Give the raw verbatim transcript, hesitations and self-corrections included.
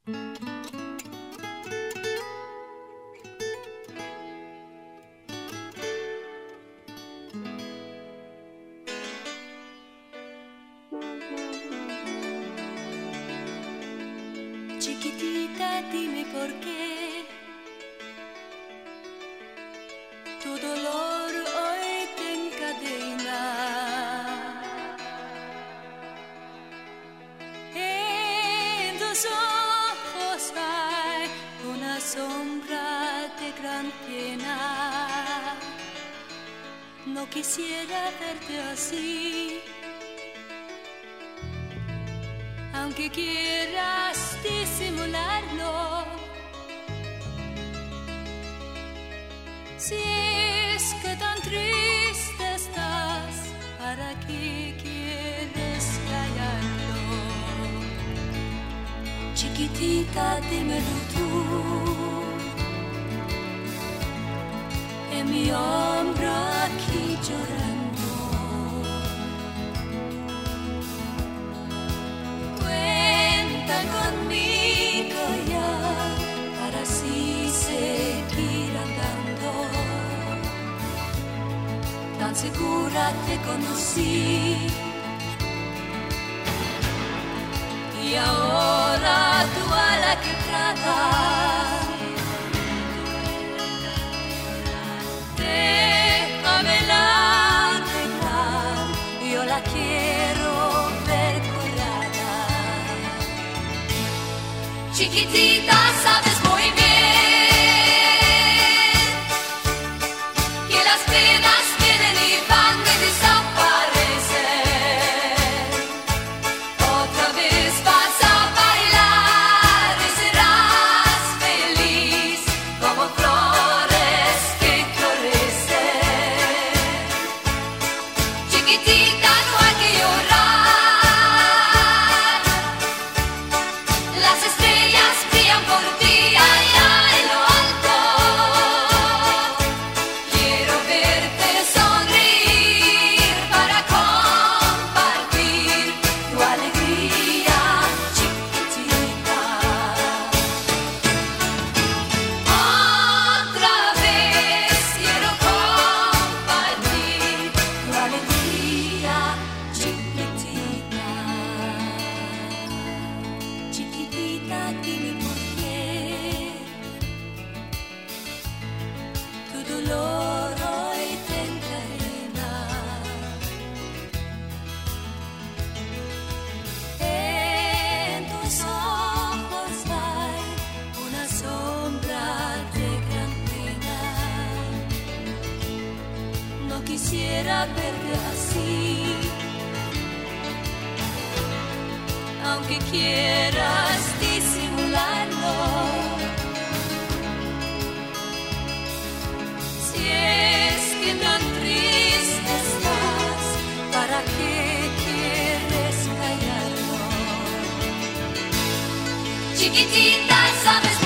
Chiquitita, dime por qué tu dolor hoy te encadena. En tus ojos hay una sombra de gran pena. No quisiera verte así, aunque quieras disimularlo. Si es que tan triste estás, ¿para qué quieres callarlo? Chiquitita, dímelo tú, en mi hombro aquí llorando. Conmigo ya, para así seguir andando. Tan segura te conocí, y ahora tu ala quebrada, déjamela arreglar, yo la quiero ver curada. Chiquitita, sabes muy bien que las penas vienen y van de desaparecer. Otra vez vas a bailar y serás feliz como flores que florecen. Chiquitita, no hay que llorar, las estrellas brillan por ti allá en lo alto. Quiero verte sonreír para compartir tu alegría, chiquitita. Otra vez quiero compartir tu alegría, chiquitita. Chiquitita, dime por qué tu dolor hoy te encadena. En tus ojos hay una sombra de gran pena. No quisiera verte así, aunque quieras disimularlo. Si es que tan triste estás, ¿para qué quieres callarlo? Chiquitita, sabes